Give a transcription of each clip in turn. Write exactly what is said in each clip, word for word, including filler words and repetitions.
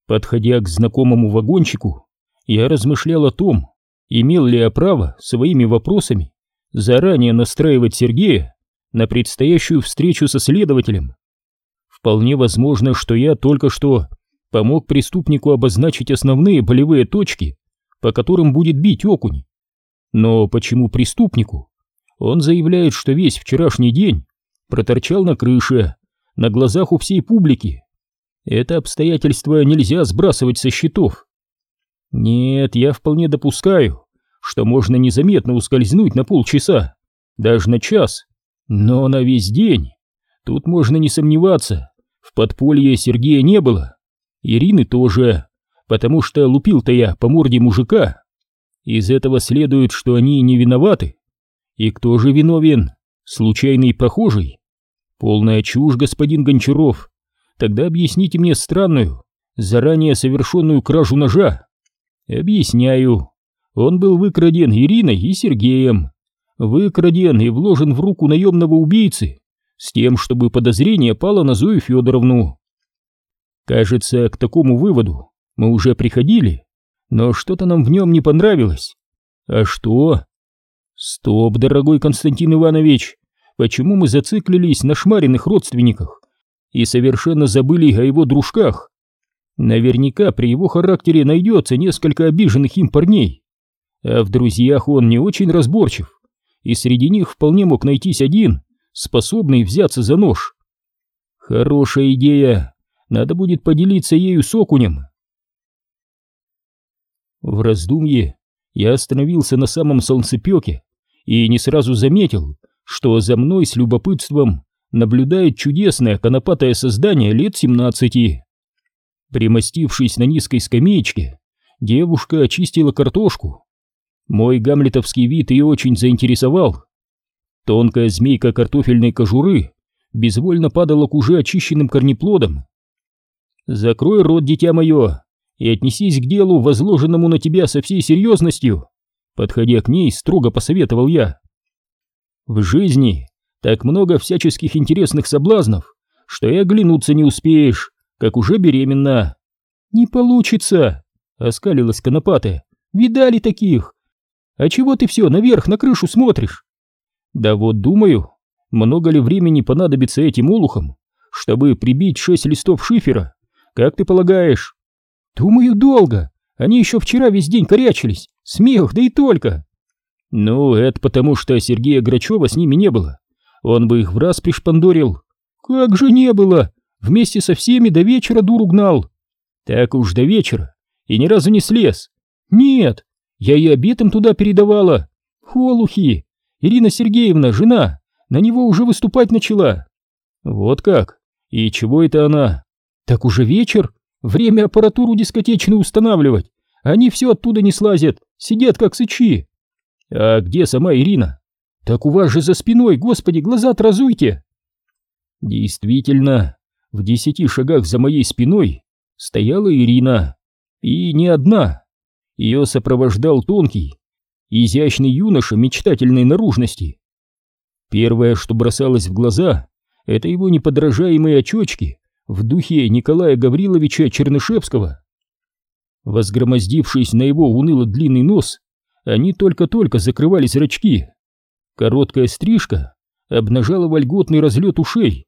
Подходя к знакомому вагончику, я размышлял о том, имел ли я право своими вопросами заранее настраивать Сергея на предстоящую встречу со следователем. Вполне возможно, что я только что помог преступнику обозначить основные болевые точки, по которым будет бить окунь. Но почему преступнику? Он заявляет, что весь вчерашний день проторчал на крыше, на глазах у всей публики. Это обстоятельство нельзя сбрасывать со счетов. Нет, я вполне допускаю, что можно незаметно ускользнуть на полчаса, даже на час, но на весь день. Тут можно не сомневаться, в подполье Сергея не было, Ирины тоже, потому что лупил-то я по морде мужика. Из этого следует, что они не виноваты. И кто же виновен? Случайный прохожий? Полная чушь, господин Гончаров. Тогда объясните мне странную, заранее совершенную кражу ножа. Объясняю. Он был выкраден Ириной и Сергеем. Выкраден и вложен в руку наемного убийцы, с тем, чтобы подозрение пало на Зою Федоровну. Кажется, к такому выводу мы уже приходили, но что-то нам в нем не понравилось. А что? Стоп, дорогой Константин Иванович, почему мы зациклились на шмаренных родственниках и совершенно забыли о его дружках? Наверняка при его характере найдется несколько обиженных им парней, а в друзьях он не очень разборчив, и среди них вполне мог найтись один, способный взяться за нож. Хорошая идея, надо будет поделиться ею с окунем. В раздумье я остановился на самом солнцепёке и не сразу заметил, что за мной с любопытством наблюдает чудесное конопатое создание лет семнадцати. Примостившись на низкой скамеечке, девушка очистила картошку. Мой гамлетовский вид ее очень заинтересовал. Тонкая змейка картофельной кожуры безвольно падала к уже очищенным корнеплодам. «Закрой рот, дитя мое, и отнесись к делу, возложенному на тебя со всей серьезностью», подходя к ней, строго посоветовал я. «В жизни так много всяческих интересных соблазнов, что и оглянуться не успеешь, как уже беременна». «Не получится», — оскалилась конопатая. «Видали таких? А чего ты все наверх на крышу смотришь?» «Да вот думаю, много ли времени понадобится этим олухам, чтобы прибить шесть листов шифера, как ты полагаешь?» «Думаю, долго. Они еще вчера весь день корячились. Смех, да и только». «Ну, это потому, что Сергея Грачева с ними не было. Он бы их в раз пришпандорил». «Как же не было? Вместе со всеми до вечера дуру гнал». «Так уж до вечера. И ни разу не слез». «Нет, я и обед им туда передавала. Олухи. Ирина Сергеевна, жена, на него уже выступать начала». «Вот как? И чего это она?» «Так уже вечер. Время аппаратуру дискотечную устанавливать. Они все оттуда не слазят, сидят как сычи». «А где сама Ирина?» «Так у вас же за спиной, господи, глаза-то разуйте». Действительно, в десяти шагах за моей спиной стояла Ирина. И не одна. Ее сопровождал тонкий, изящный юноша мечтательной наружности. Первое, что бросалось в глаза, это его неподражаемые очечки в духе Николая Гавриловича Чернышевского. Возгромоздившись на его уныло длинный нос, они только-только закрывали зрачки. Короткая стрижка обнажала вольготный разлет ушей.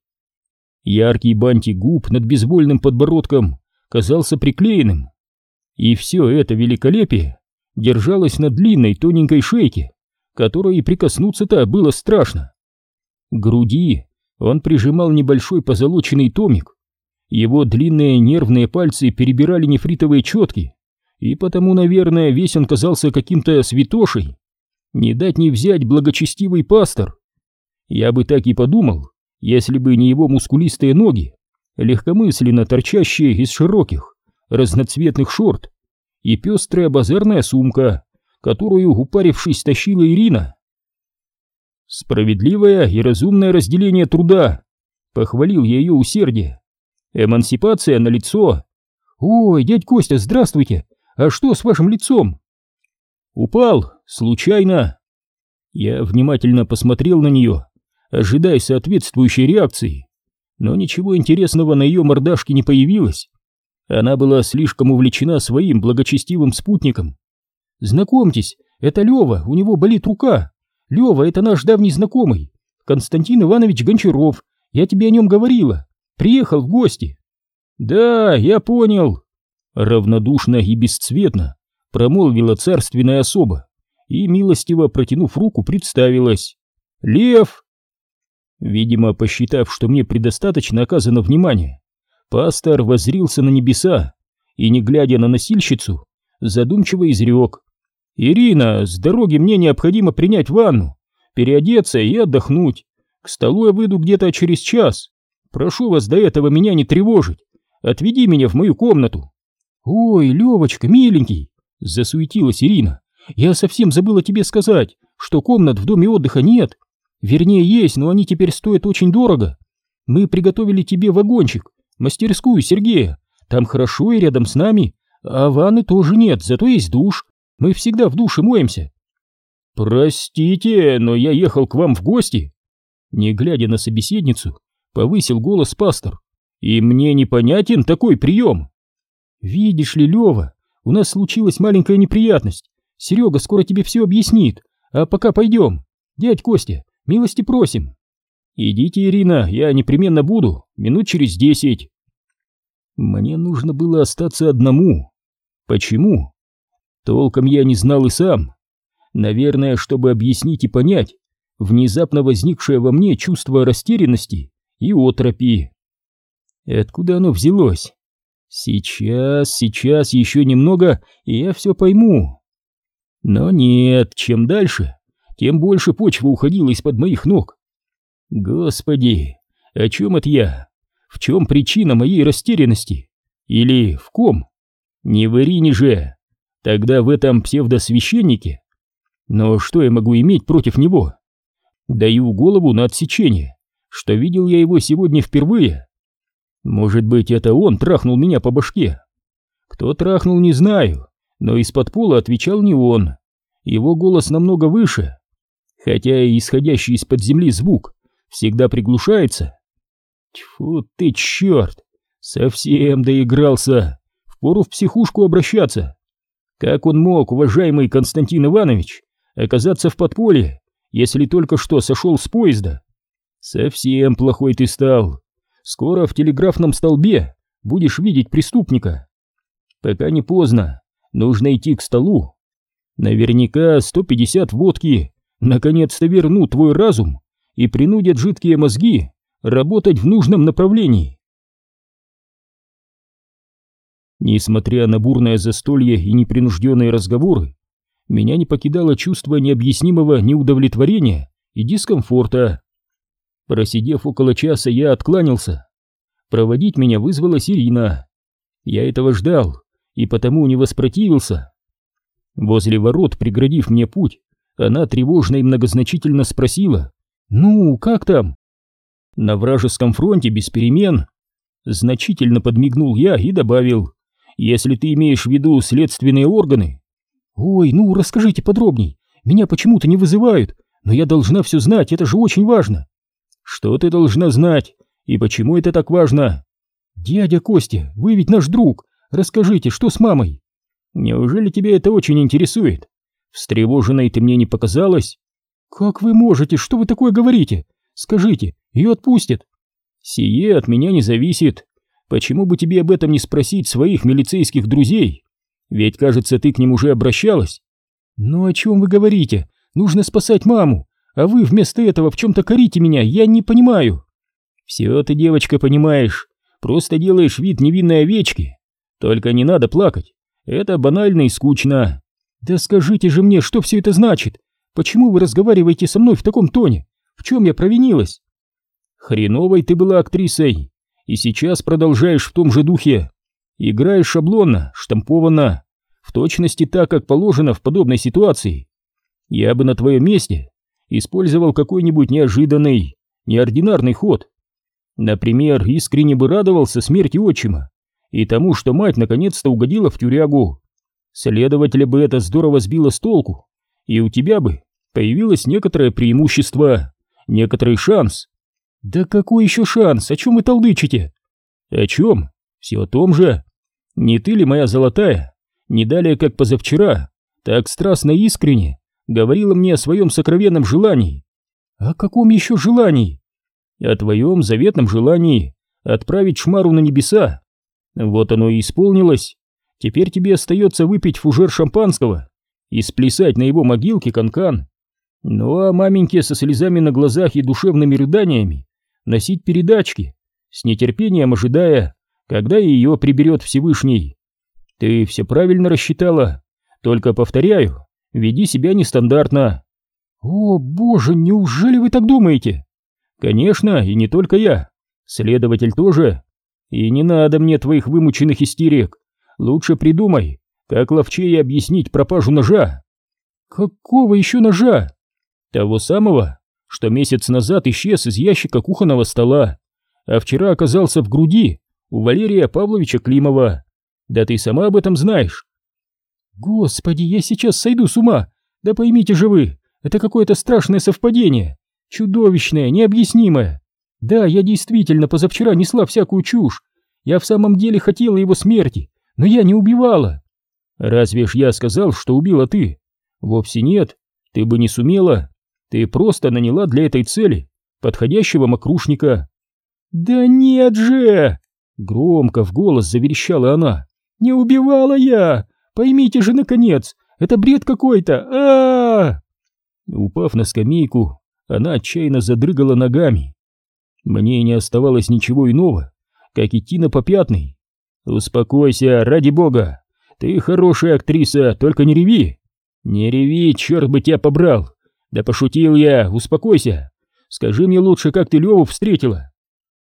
Яркий бантик губ над безвольным подбородком казался приклеенным. И все это великолепие держалось на длинной тоненькой шейке, которой и прикоснуться-то было страшно. К груди он прижимал небольшой позолоченный томик. Его длинные нервные пальцы перебирали нефритовые четки, и потому, наверное, весь он казался каким-то святошей. Не дать не взять благочестивый пастор. Я бы так и подумал, если бы не его мускулистые ноги, легкомысленно торчащие из широких, разноцветных шорт, и пестрая базарная сумка, которую, упарившись, тащила Ирина. «Справедливое и разумное разделение труда», — похвалил я ее усердие. «Эмансипация налицо». «Ой, дядь Костя, здравствуйте! А что с вашим лицом?» «Упал, случайно». Я внимательно посмотрел на нее, ожидая соответствующей реакции, но ничего интересного на ее мордашке не появилось. Она была слишком увлечена своим благочестивым спутником. «Знакомьтесь, это Лева, у него болит рука. Лева, это наш давний знакомый, Константин Иванович Гончаров, я тебе о нем говорила. Приехал в гости». «Да, я понял», — равнодушно и бесцветно промолвила царственная особа и, милостиво протянув руку, представилась. «Лев!» Видимо, посчитав, что мне предостаточно оказано внимания, пастор воззрился на небеса и, не глядя на носильщицу, задумчиво изрек: «Ирина, с дороги мне необходимо принять ванну, переодеться и отдохнуть. К столу я выйду где-то через час. Прошу вас до этого меня не тревожить. Отведи меня в мою комнату». «Ой, Левочка, миленький!» — засуетилась Ирина. «Я совсем забыла тебе сказать, что комнат в доме отдыха нет. Вернее, есть, но они теперь стоят очень дорого. Мы приготовили тебе вагончик, мастерскую Сергея. Там хорошо и рядом с нами. А ванны тоже нет, зато есть душ. Мы всегда в душе моемся». «Простите, но я ехал к вам в гости». Не глядя на собеседницу, повысил голос пастор. «И мне непонятен такой прием». «Видишь ли, Лева, у нас случилась маленькая неприятность. Серега скоро тебе все объяснит. А пока пойдем. Дядь Костя, милости просим». «Идите, Ирина, я непременно буду, минут через десять». Мне нужно было остаться одному. Почему? Толком я не знал и сам. Наверное, чтобы объяснить и понять внезапно возникшее во мне чувство растерянности и оторопи. Откуда оно взялось? Сейчас, сейчас, еще немного, и я все пойму. Но нет, чем дальше, тем больше почва уходила из-под моих ног. Господи, о чем это я? В чем причина моей растерянности? Или в ком? Не в Ирине же. Тогда в этом псевдосвященнике. Но что я могу иметь против него? Даю голову на отсечение, что видел я его сегодня впервые. Может быть, это он трахнул меня по башке? Кто трахнул, не знаю, но из-под пола отвечал не он. Его голос намного выше, хотя и исходящий из-под земли звук всегда приглушается. Тьфу ты, черт! Совсем доигрался. Впору в психушку обращаться. Как он мог, уважаемый Константин Иванович, оказаться в подполье, если только что сошел с поезда? Совсем плохой ты стал. Скоро в телеграфном столбе будешь видеть преступника. Пока не поздно, нужно идти к столу. Наверняка сто пятьдесят водки наконец-то вернут твой разум и принудят жидкие мозги работать в нужном направлении. Несмотря на бурное застолье и непринужденные разговоры, меня не покидало чувство необъяснимого неудовлетворения и дискомфорта. Просидев около часа, я откланялся. Проводить меня вызвалась Ирина. Я этого ждал и потому не воспротивился. Возле ворот, преградив мне путь, она тревожно и многозначительно спросила: «Ну, как там?» «На вражеском фронте без перемен». Значительно подмигнул я и добавил: «Если ты имеешь в виду следственные органы». «Ой, ну расскажите подробней, меня почему-то не вызывают, но я должна все знать, это же очень важно». «Что ты должна знать? И почему это так важно?» «Дядя Костя, вы ведь наш друг, расскажите, что с мамой?» «Неужели тебя это очень интересует? Встревоженной ты мне не показалась?» «Как вы можете, что вы такое говорите? Скажите, ее отпустят?» «Сие от меня не зависит. Почему бы тебе об этом не спросить своих милицейских друзей? Ведь, кажется, ты к ним уже обращалась». «Ну о чем вы говорите? Нужно спасать маму, а вы вместо этого в чем-то корите меня, я не понимаю». «Все ты, девочка, понимаешь, просто делаешь вид невинной овечки. Только не надо плакать, это банально и скучно». «Да скажите же мне, что все это значит? Почему вы разговариваете со мной в таком тоне? В чем я провинилась?» «Хреновой ты была актрисой, и сейчас продолжаешь в том же духе. Играешь шаблонно, штампованно, в точности так, как положено в подобной ситуации. Я бы на твоем месте использовал какой-нибудь неожиданный, неординарный ход. Например, искренне бы радовался смерти отчима и тому, что мать наконец-то угодила в тюрягу. Следователя бы это здорово сбило с толку, и у тебя бы появилось некоторое преимущество, некоторый шанс». «Да какой еще шанс? О чем вы толдычите?» «О чем? Все о том же. Не ты ли, моя золотая, не далее как позавчера, так страстно и искренне говорила мне о своем сокровенном желании? О каком еще желании? О твоем заветном желании отправить Шмару на небеса. Вот оно и исполнилось. Теперь тебе остается выпить фужер шампанского и сплясать на его могилке канкан. Ну а маменьке со слезами на глазах и душевными рыданиями носить передачки, с нетерпением ожидая, когда ее приберет Всевышний. Ты все правильно рассчитала, только повторяю, веди себя нестандартно. О, боже, неужели вы так думаете? Конечно, и не только я, следователь тоже. И не надо мне твоих вымученных истерик. Лучше придумай, как ловчее объяснить пропажу ножа. Какого еще ножа? Того самого, что месяц назад исчез из ящика кухонного стола, а вчера оказался в груди у Валерия Павловича Климова. Да ты сама об этом знаешь. Господи, я сейчас сойду с ума. Да поймите же вы, это какое-то страшное совпадение, чудовищное, необъяснимое. Да, я действительно позавчера несла всякую чушь. Я в самом деле хотела его смерти, но я не убивала. Разве ж я сказал, что убила ты? Вовсе нет, ты бы не сумела. Ты просто наняла для этой цели подходящего мокрушника. Да нет же! Громко в голос заверещала она. Не убивала я! Поймите же, наконец, это бред какой-то! А-а-а! Упав на скамейку, она отчаянно задрыгала ногами. Мне не оставалось ничего иного, как идти на попятный. Успокойся, ради бога. Ты хорошая актриса, только не реви. Не реви, черт бы тебя побрал. Да пошутил я, успокойся. Скажи мне лучше, как ты Леву встретила.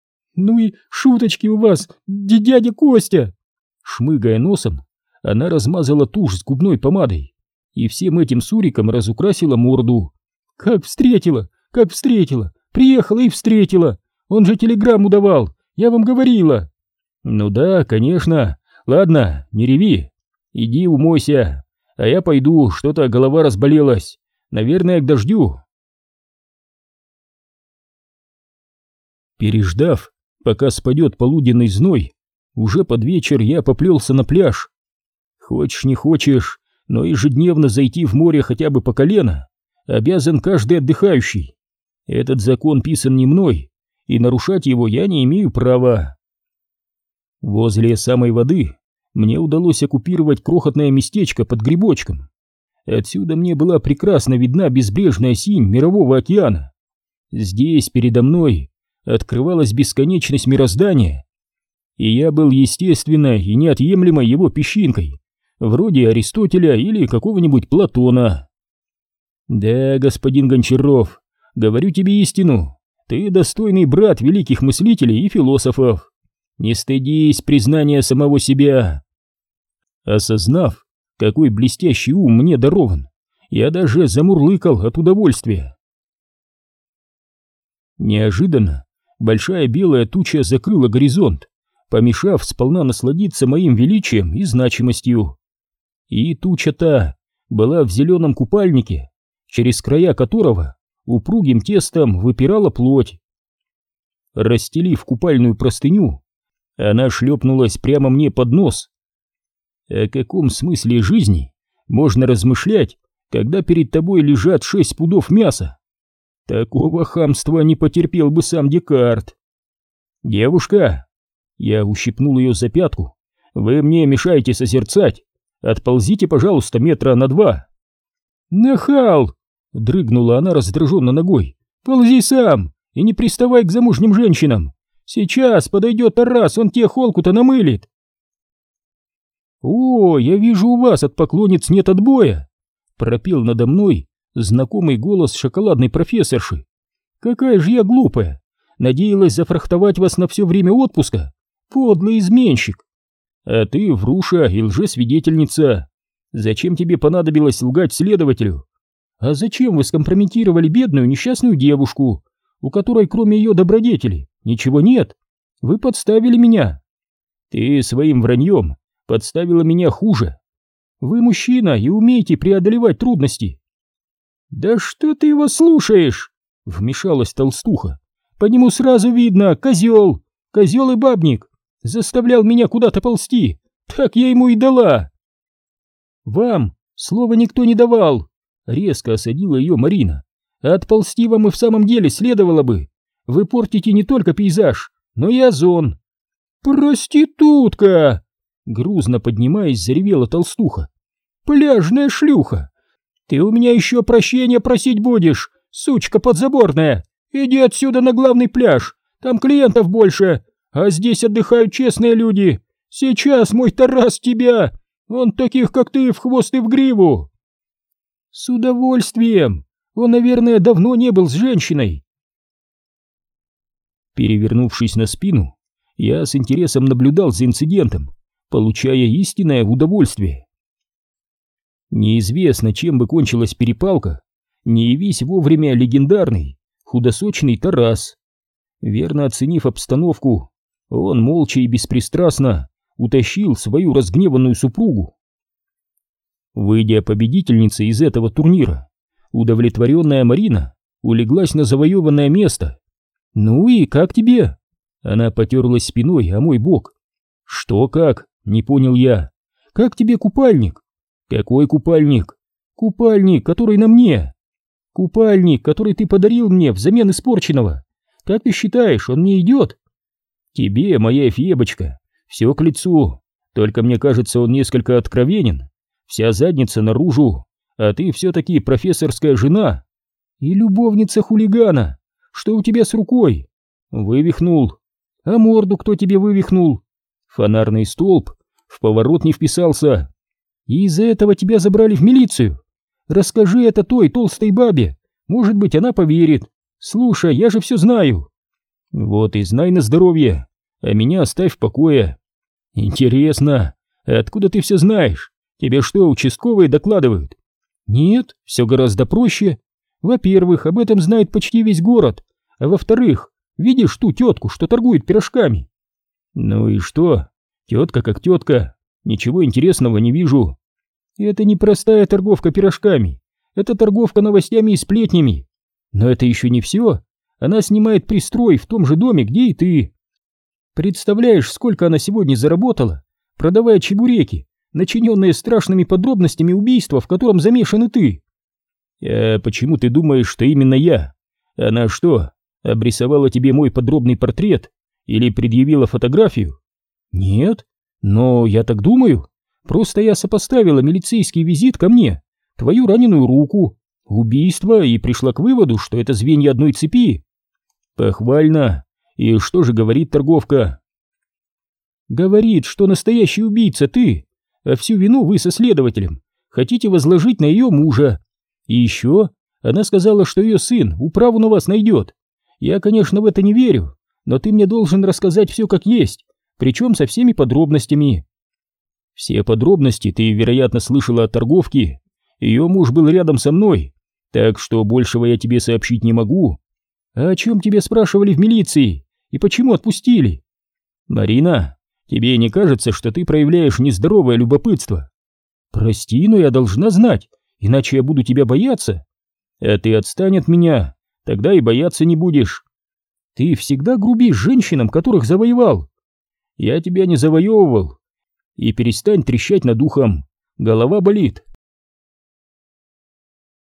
Ну и шуточки у вас, дядя Костя. Шмыгая носом, она размазала тушь с губной помадой и всем этим суриком разукрасила морду. Как встретила, как встретила, приехала и встретила. Он же телеграмму давал, я вам говорила. Ну да, конечно. Ладно, не реви. Иди умойся, а я пойду, что-то голова разболелась. Наверное, к дождю. Переждав, пока спадет полуденный зной, уже под вечер я поплелся на пляж. Хочешь не хочешь, но ежедневно зайти в море хотя бы по колено обязан каждый отдыхающий. Этот закон писан не мной, и нарушать его я не имею права. Возле самой воды мне удалось оккупировать крохотное местечко под грибочком. Отсюда мне была прекрасно видна безбрежная синь мирового океана. Здесь передо мной открывалась бесконечность мироздания, и я был естественной и неотъемлемой его песчинкой, вроде Аристотеля или какого-нибудь Платона. Да, господин Гончаров, говорю тебе истину, ты достойный брат великих мыслителей и философов. Не стыдись признания самого себя. Осознав, какой блестящий ум мне дарован, я даже замурлыкал от удовольствия. Неожиданно большая белая туча закрыла горизонт, помешав сполна насладиться моим величием и значимостью. И туча-то была в зеленом купальнике, через края которого упругим тестом выпирала плоть. Расстелив купальную простыню, она шлепнулась прямо мне под нос. О каком смысле жизни можно размышлять, когда перед тобой лежат шесть пудов мяса? Такого хамства не потерпел бы сам Декарт. «Девушка!» Я ущипнул ее за пятку. «Вы мне мешаете созерцать. Отползите, пожалуйста, метра на два». «Нахал!» — дрыгнула она раздраженно ногой. «Ползи сам и не приставай к замужним женщинам. Сейчас подойдет Тарас, он тебе холку-то намылит». «О, я вижу, у вас от поклонниц нет отбоя!» — пропел надо мной знакомый голос шоколадной профессорши. «Какая же я глупая! Надеялась зафрахтовать вас на все время отпуска! Подлый изменщик! А ты вруша и лжесвидетельница! Зачем тебе понадобилось лгать следователю? А зачем вы скомпрометировали бедную несчастную девушку, у которой кроме ее добродетели ничего нет? Вы подставили меня! Ты своим враньем подставила меня хуже! Вы мужчина и умеете преодолевать трудности!» «Да что ты его слушаешь?» — вмешалась толстуха. «По нему сразу видно, козел, козел и бабник. Заставлял меня куда-то ползти, Так я ему и дала. Вам слова никто не давал, резко осадила ее Марина. Отползти вам и в самом деле следовало бы. Вы портите не только пейзаж, но и озон. Проститутка! Грузно поднимаясь, заревела толстуха. Пляжная шлюха! Ты у меня еще прощения просить будешь, сучка подзаборная! Иди отсюда на главный пляж, там клиентов больше, а здесь отдыхают честные люди. Сейчас мой Тарас тебя, он таких, как ты, в хвост и в гриву. С удовольствием, он, наверное, давно не был с женщиной. Перевернувшись на спину, я с интересом наблюдал за инцидентом, получая истинное удовольствие. Неизвестно, чем бы кончилась перепалка, не явись вовремя легендарный, худосочный Тарас. Верно оценив обстановку, он молча и беспристрастно утащил свою разгневанную супругу. Выйдя победительницей из этого турнира, удовлетворенная Марина улеглась на завоеванное место. «Ну и как тебе?» Она потерлась спиной о мой бок. «Что как?» — не понял я. «Как тебе купальник?» «Какой купальник?» «Купальник, который на мне. Купальник, который ты подарил мне взамен испорченного. Как ты считаешь, он мне идет?» «Тебе, моя фебочка, все к лицу, только мне кажется, он несколько откровенен. Вся задница наружу, а ты все-таки профессорская жена и любовница хулигана. Что у тебя с рукой?» «Вывихнул». «А морду кто тебе вывихнул?» «Фонарный столб, в поворот не вписался. И из-за этого тебя забрали в милицию. Расскажи это той толстой бабе, может быть, она поверит. Слушай, я же все знаю». «Вот и знай на здоровье, а меня оставь в покое». «Интересно, откуда ты все знаешь? Тебе что, участковые докладывают?» «Нет, все гораздо проще. Во-первых, об этом знает почти весь город, а во-вторых, видишь ту тетку, что торгует пирожками?» «Ну и что? Тетка как тетка, ничего интересного не вижу». «Это не простая торговка пирожками, это торговка новостями и сплетнями. Но это еще не все. Она снимает пристрой в том же доме, где и ты. Представляешь, сколько она сегодня заработала, продавая чебуреки, начиненные страшными подробностями убийства, в котором замешан ты?» «А почему ты думаешь, что именно я? Она что, обрисовала тебе мой подробный портрет или предъявила фотографию?» «Нет, но я так думаю. Просто я сопоставила милицейский визит ко мне, твою раненую руку, убийство и пришла к выводу, что это звенья одной цепи». «Похвально. И что же говорит торговка?» «Говорит, что настоящий убийца ты, а всю вину вы со следователем хотите возложить на ее мужа. И еще она сказала, что ее сын управу на вас найдет. Я, конечно, в это не верю, но ты мне должен рассказать все как есть, причем со всеми подробностями». «Все подробности ты, вероятно, слышала от торговки. Ее муж был рядом со мной, так что большего я тебе сообщить не могу». «А о чем тебя спрашивали в милиции и почему отпустили?» «Марина, тебе не кажется, что ты проявляешь нездоровое любопытство?» «Прости, но я должна знать, иначе я буду тебя бояться». «А ты отстань от меня, тогда и бояться не будешь». «Ты всегда грубишь женщинам, которых завоевал». «Я тебя не завоевывал. И перестань трещать над ухом, голова болит».